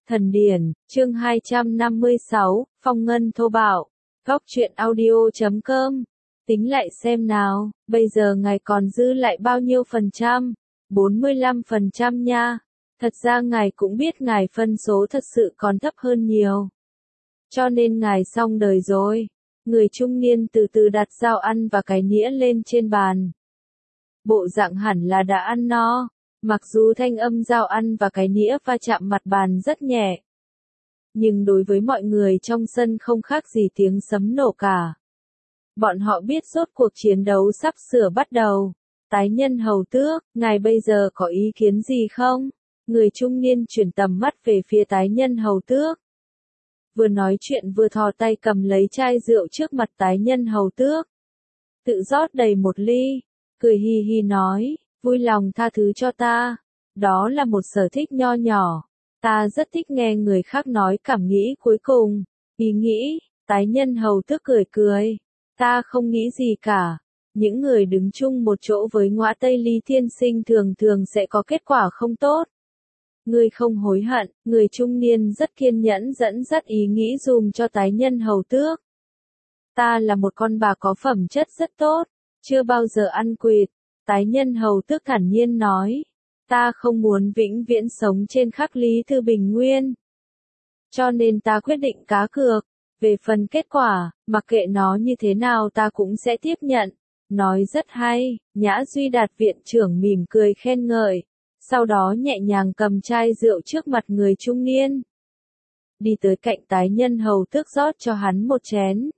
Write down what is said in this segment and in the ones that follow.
Thần điển, chương 256, phong ngân thô bạo. Góc truyện audio.com. Tính lại xem nào, bây giờ ngài còn dư lại bao nhiêu %? 45% nha. Thật ra ngài cũng biết ngài phân số thật sự còn thấp hơn nhiều. Cho nên ngài xong đời rồi. Người trung niên từ từ đặt dao ăn và cái nĩa lên trên bàn. Bộ dạng hẳn là đã ăn no. Mặc dù thanh âm dao ăn và cái nĩa va chạm mặt bàn rất nhẹ. Nhưng đối với mọi người trong sân không khác gì tiếng sấm nổ cả. Bọn họ biết rốt cuộc chiến đấu sắp sửa bắt đầu. Tái nhân hầu tước, ngài bây giờ có ý kiến gì không? Người trung niên chuyển tầm mắt về phía tái nhân hầu tước. Vừa nói chuyện vừa thò tay cầm lấy chai rượu trước mặt tái nhân hầu tước. Tự rót đầy một ly, cười hi hi nói, vui lòng tha thứ cho ta. Đó là một sở thích nho nhỏ. Ta rất thích nghe người khác nói cảm nghĩ cuối cùng. Ý nghĩ, tái nhân hầu tước cười cười. Ta không nghĩ gì cả. Những người đứng chung một chỗ với ngõa Tây Lý tiên sinh thường thường sẽ có kết quả không tốt. Ngươi không hối hận, người trung niên rất kiên nhẫn dẫn dắt ý nghĩ dùm cho tái nhân hầu tước. Ta là một con bà có phẩm chất rất tốt, chưa bao giờ ăn quỵt. Tái nhân hầu tước thản nhiên nói. Ta không muốn vĩnh viễn sống trên khắc Lý Thư Bình Nguyên. Cho nên ta quyết định cá cược. Về phần kết quả, mặc kệ nó như thế nào ta cũng sẽ tiếp nhận. Nói rất hay, Nhã Duy Đạt viện trưởng mỉm cười khen ngợi. Sau đó nhẹ nhàng cầm chai rượu trước mặt người trung niên. Đi tới cạnh tái nhân hầu tước rót cho hắn một chén.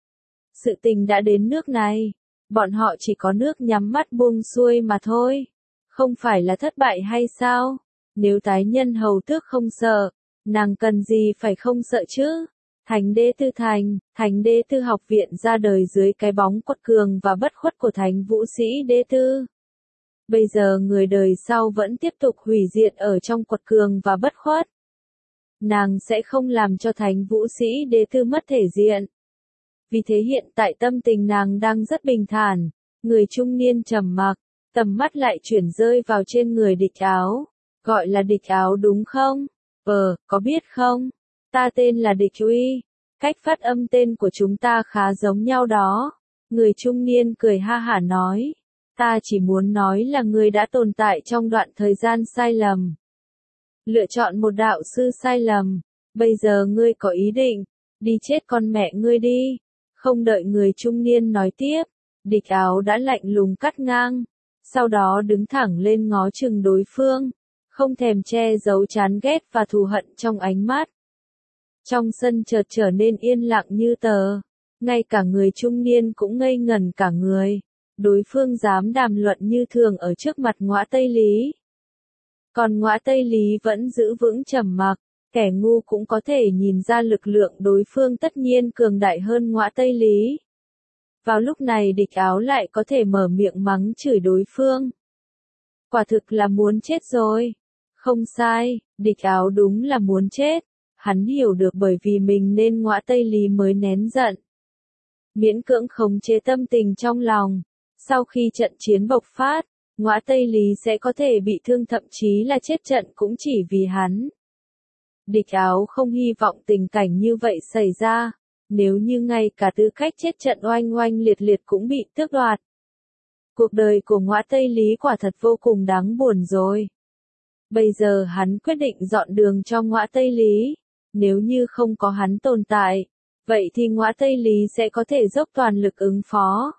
Sự tình đã đến nước này. Bọn họ chỉ có nước nhắm mắt buông xuôi mà thôi. Không phải là thất bại hay sao? Nếu tái nhân hầu tước không sợ, nàng cần gì phải không sợ chứ? Thánh đế tư thánh đế tư học viện ra đời dưới cái bóng quật cường và bất khuất của thánh vũ sĩ đế tư. Bây giờ người đời sau vẫn tiếp tục hủy diệt ở trong quật cường và bất khuất. Nàng sẽ không làm cho thánh vũ sĩ đế tư mất thể diện. Vì thế hiện tại tâm tình nàng đang rất bình thản. Người trung niên trầm mặc, tầm mắt lại chuyển rơi vào trên người địch áo. Gọi là địch áo đúng không? Có biết không? Ta tên là Địch Uy. Cách phát âm tên của chúng ta khá giống nhau đó. Người trung niên cười ha hả nói. Ta chỉ muốn nói là ngươi đã tồn tại trong đoạn thời gian sai lầm. Lựa chọn một đạo sư sai lầm. Bây giờ ngươi có ý định, đi chết con mẹ ngươi đi. Không đợi người trung niên nói tiếp, địch áo đã lạnh lùng cắt ngang. Sau đó đứng thẳng lên ngó chừng đối phương. Không thèm che giấu chán ghét và thù hận trong ánh mắt. Trong sân chợt trở nên yên lặng như tờ. Ngay cả người trung niên cũng ngây ngẩn cả người. Đối phương dám đàm luận như thường ở trước mặt ngõa Tây Lý. Còn ngõa Tây Lý vẫn giữ vững trầm mặc. Kẻ ngu cũng có thể nhìn ra lực lượng đối phương tất nhiên cường đại hơn ngõa Tây Lý. Vào lúc này địch áo lại có thể mở miệng mắng chửi đối phương. Quả thực là muốn chết rồi. Không sai, địch áo đúng là muốn chết. Hắn hiểu được bởi vì mình nên ngõa Tây Lý mới nén giận. Miễn cưỡng khống chế tâm tình trong lòng. Sau khi trận chiến bộc phát, ngõa Tây Lý sẽ có thể bị thương thậm chí là chết trận cũng chỉ vì hắn. Địch áo không hy vọng tình cảnh như vậy xảy ra. Nếu như ngay cả tư cách chết trận oanh oanh liệt liệt cũng bị tước đoạt. Cuộc đời của ngõa Tây Lý quả thật vô cùng đáng buồn rồi. Bây giờ hắn quyết định dọn đường cho ngõa Tây Lý. Nếu như không có hắn tồn tại, vậy thì ngõa Tây Lý sẽ có thể dốc toàn lực ứng phó.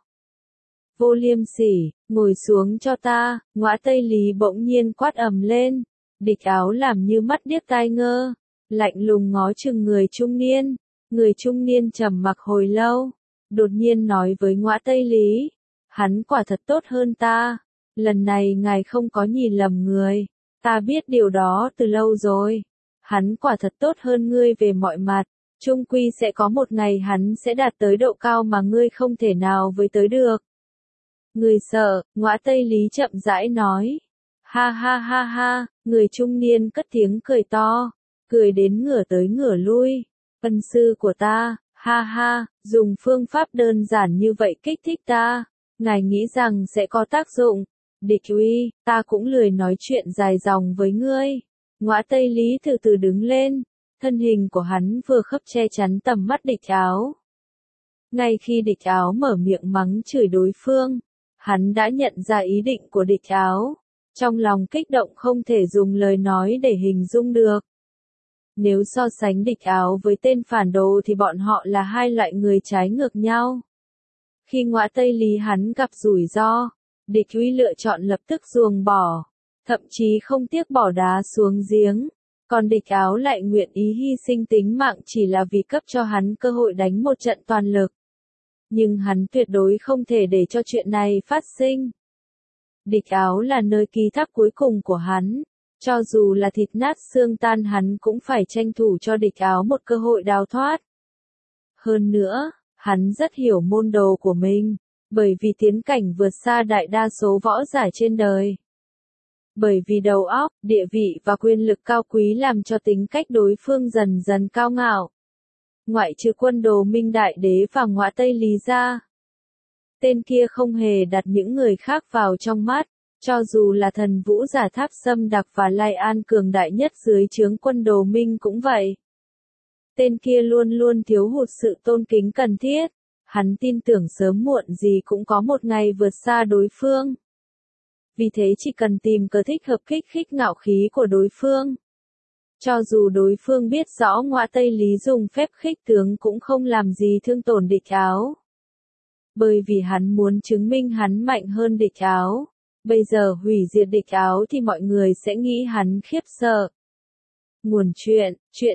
Vô liêm sỉ, ngồi xuống cho ta, ngõa Tây Lý bỗng nhiên quát ầm lên. Địch áo làm như mắt điếc tai ngơ, lạnh lùng ngó chừng người trung niên. Người trung niên trầm mặc hồi lâu, đột nhiên nói với ngõa Tây Lý. Hắn quả thật tốt hơn ta. Lần này ngài không có nhìn lầm người. Ta biết điều đó từ lâu rồi. Hắn quả thật tốt hơn ngươi về mọi mặt. Chung quy sẽ có một ngày hắn sẽ đạt tới độ cao mà ngươi không thể nào với tới được. Người sợ, ngõa Tây Lý chậm rãi nói. Ha ha ha ha, người trung niên cất tiếng cười to. Cười đến ngửa tới ngửa lui. Ân sư của ta, ha ha, dùng phương pháp đơn giản như vậy kích thích ta. Ngài nghĩ rằng sẽ có tác dụng. Địch Uy, ta cũng lười nói chuyện dài dòng với ngươi. Ngõa Tây Lý từ từ đứng lên, thân hình của hắn vừa khớp che chắn tầm mắt Địch Áo. Ngay khi Địch Áo mở miệng mắng chửi đối phương, hắn đã nhận ra ý định của Địch Áo, trong lòng kích động không thể dùng lời nói để hình dung được. Nếu so sánh Địch Áo với tên phản đồ thì bọn họ là hai loại người trái ngược nhau. Khi Ngõa Tây Lý hắn gặp rủi ro, Địch Uy lựa chọn lập tức ruồng bỏ, thậm chí không tiếc bỏ đá xuống giếng, còn Địch Áo lại nguyện ý hy sinh tính mạng chỉ là vì cấp cho hắn cơ hội đánh một trận toàn lực. Nhưng hắn tuyệt đối không thể để cho chuyện này phát sinh. Địch Áo là nơi ký thác cuối cùng của hắn, cho dù là thịt nát xương tan hắn cũng phải tranh thủ cho Địch Áo một cơ hội đào thoát. Hơn nữa, hắn rất hiểu môn đồ của mình, bởi vì tiến cảnh vượt xa đại đa số võ giả trên đời. Bởi vì đầu óc, địa vị và quyền lực cao quý làm cho tính cách đối phương dần dần cao ngạo. Ngoại trừ Quân Đồ Minh Đại Đế và Ngõa Tây Lý ra, tên kia không hề đặt những người khác vào trong mắt, cho dù là Thần Vũ Giả Tháp Sâm Đặc và Lai An cường đại nhất dưới trướng Quân Đồ Minh cũng vậy. Tên kia luôn luôn thiếu hụt sự tôn kính cần thiết, hắn tin tưởng sớm muộn gì cũng có một ngày vượt xa đối phương. Vì thế chỉ cần tìm cớ thích hợp kích khích ngạo khí của đối phương. Cho dù đối phương biết rõ Ngõa Tây Lý dùng phép khích tướng cũng không làm gì thương tổn Địch Áo. Bởi vì hắn muốn chứng minh hắn mạnh hơn Địch Áo. Bây giờ hủy diệt Địch Áo thì mọi người sẽ nghĩ hắn khiếp sợ. Nguồn chuyện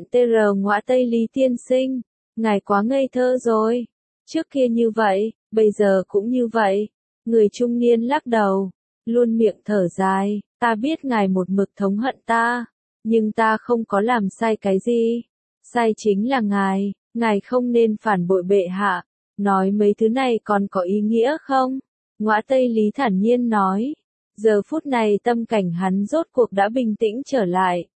TR Ngõa Tây Lý tiên sinh, ngài quá ngây thơ rồi. Trước kia như vậy, bây giờ cũng như vậy. Người trung niên lắc đầu, luôn miệng thở dài, ta biết ngài một mực thống hận ta, nhưng ta không có làm sai cái gì. Sai chính là ngài không nên phản bội bệ hạ. Nói mấy thứ này còn có ý nghĩa không? Ngõa Tây Lý thản nhiên nói. Giờ phút này tâm cảnh hắn rốt cuộc đã bình tĩnh trở lại.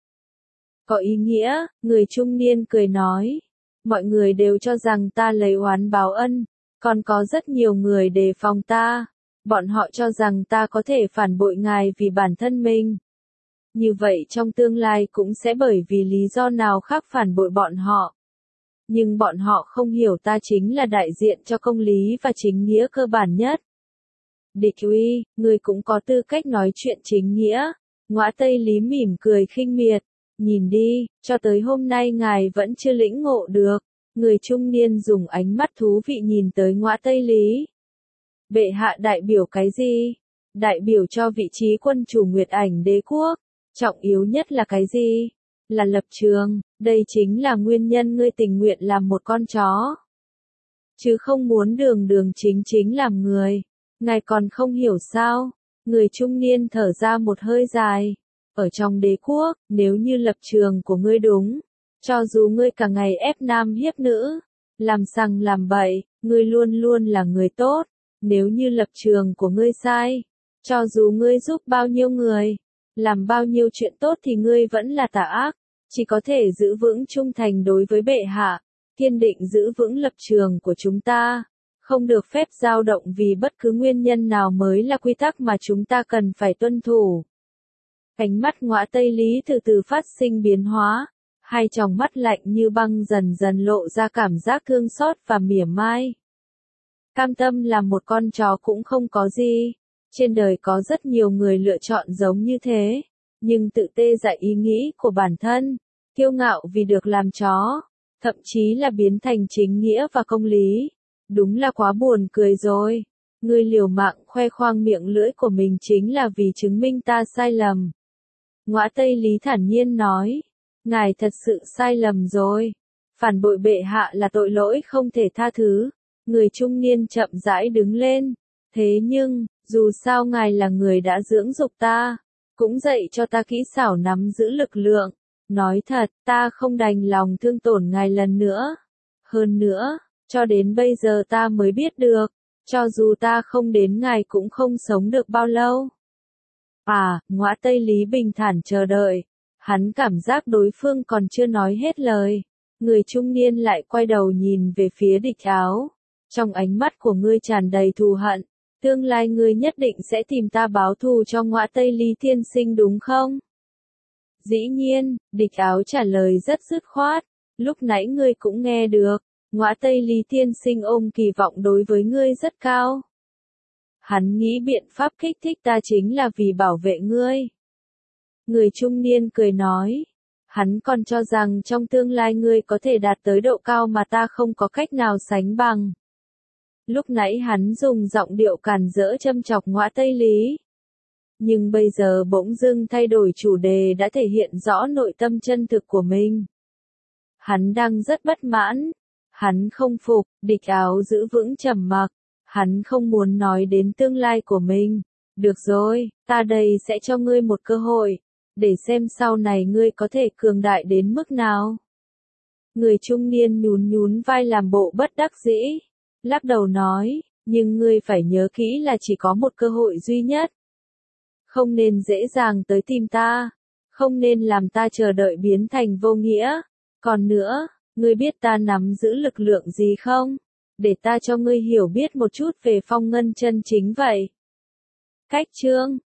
Có ý nghĩa, người trung niên cười nói. Mọi người đều cho rằng ta lấy oán báo ân, còn có rất nhiều người đề phòng ta. Bọn họ cho rằng ta có thể phản bội ngài vì bản thân mình. Như vậy trong tương lai cũng sẽ bởi vì lý do nào khác phản bội bọn họ. Nhưng bọn họ không hiểu ta chính là đại diện cho công lý và chính nghĩa cơ bản nhất. Địch Uy, người cũng có tư cách nói chuyện chính nghĩa. Ngõa Tây Lý mỉm cười khinh miệt. Nhìn đi, cho tới hôm nay ngài vẫn chưa lĩnh ngộ được. Người trung niên dùng ánh mắt thú vị nhìn tới Ngõa Tây Lý. Bệ hạ đại biểu cái gì? Đại biểu cho vị trí quân chủ Nguyệt Ảnh Đế quốc. Trọng yếu nhất là cái gì? Là lập trường, đây chính là nguyên nhân ngươi tình nguyện làm một con chó. Chứ không muốn đường chính làm người. Ngài còn không hiểu sao? Người trung niên thở ra một hơi dài. Ở trong đế quốc, nếu như lập trường của ngươi đúng, cho dù ngươi cả ngày ép nam hiếp nữ, làm sằng làm bậy, ngươi luôn luôn là người tốt. Nếu như lập trường của ngươi sai, cho dù ngươi giúp bao nhiêu người, làm bao nhiêu chuyện tốt thì ngươi vẫn là tà ác, chỉ có thể giữ vững trung thành đối với bệ hạ, kiên định giữ vững lập trường của chúng ta, không được phép dao động vì bất cứ nguyên nhân nào mới là quy tắc mà chúng ta cần phải tuân thủ. Ánh mắt Ngõa Tây Lý từ từ phát sinh biến hóa, hai tròng mắt lạnh như băng dần dần lộ ra cảm giác thương xót và mỉa mai. Cam tâm làm một con chó cũng không có gì. Trên đời có rất nhiều người lựa chọn giống như thế, nhưng tự tê dại ý nghĩ của bản thân, kiêu ngạo vì được làm chó, thậm chí là biến thành chính nghĩa và công lý. Đúng là quá buồn cười rồi. Ngươi liều mạng khoe khoang miệng lưỡi của mình chính là vì chứng minh ta sai lầm. Ngõa Tây Lý thản nhiên nói, ngài thật sự sai lầm rồi. Phản bội bệ hạ là tội lỗi không thể tha thứ. Người trung niên chậm rãi đứng lên. Thế nhưng, dù sao ngài là người đã dưỡng dục ta, cũng dạy cho ta kỹ xảo nắm giữ lực lượng. Nói thật, ta không đành lòng thương tổn ngài lần nữa. Hơn nữa, cho đến bây giờ ta mới biết được, cho dù ta không đến ngài cũng không sống được bao lâu. Ngõa Tây Lý bình thản chờ đợi. Hắn cảm giác đối phương còn chưa nói hết lời. Người trung niên lại quay đầu nhìn về phía Địch Áo. Trong ánh mắt của ngươi tràn đầy thù hận. Tương lai ngươi nhất định sẽ tìm ta báo thù cho Ngõa Tây Lý tiên sinh đúng không? Dĩ nhiên, Địch Áo trả lời rất dứt khoát, lúc nãy ngươi cũng nghe được, Ngõa Tây Lý tiên sinh ôm kỳ vọng đối với ngươi rất cao. Hắn nghĩ biện pháp kích thích ta chính là vì bảo vệ ngươi. Người trung niên cười nói, hắn còn cho rằng trong tương lai ngươi có thể đạt tới độ cao mà ta không có cách nào sánh bằng. Lúc nãy hắn dùng giọng điệu càn rỡ châm chọc Ngõa Tây Lý. Nhưng bây giờ bỗng dưng thay đổi chủ đề đã thể hiện rõ nội tâm chân thực của mình. Hắn đang rất bất mãn. Hắn không phục, Địch Áo giữ vững trầm mặc. Hắn không muốn nói đến tương lai của mình. Được rồi, ta đây sẽ cho ngươi một cơ hội, để xem sau này ngươi có thể cường đại đến mức nào. Người trung niên nhún nhún vai làm bộ bất đắc dĩ, lắc đầu nói, nhưng ngươi phải nhớ kỹ là chỉ có một cơ hội duy nhất. Không nên dễ dàng tới tìm ta, không nên làm ta chờ đợi biến thành vô nghĩa. Còn nữa, ngươi biết ta nắm giữ lực lượng gì không? Để ta cho ngươi hiểu biết một chút về Phong Ngân chân chính vậy. Cách chương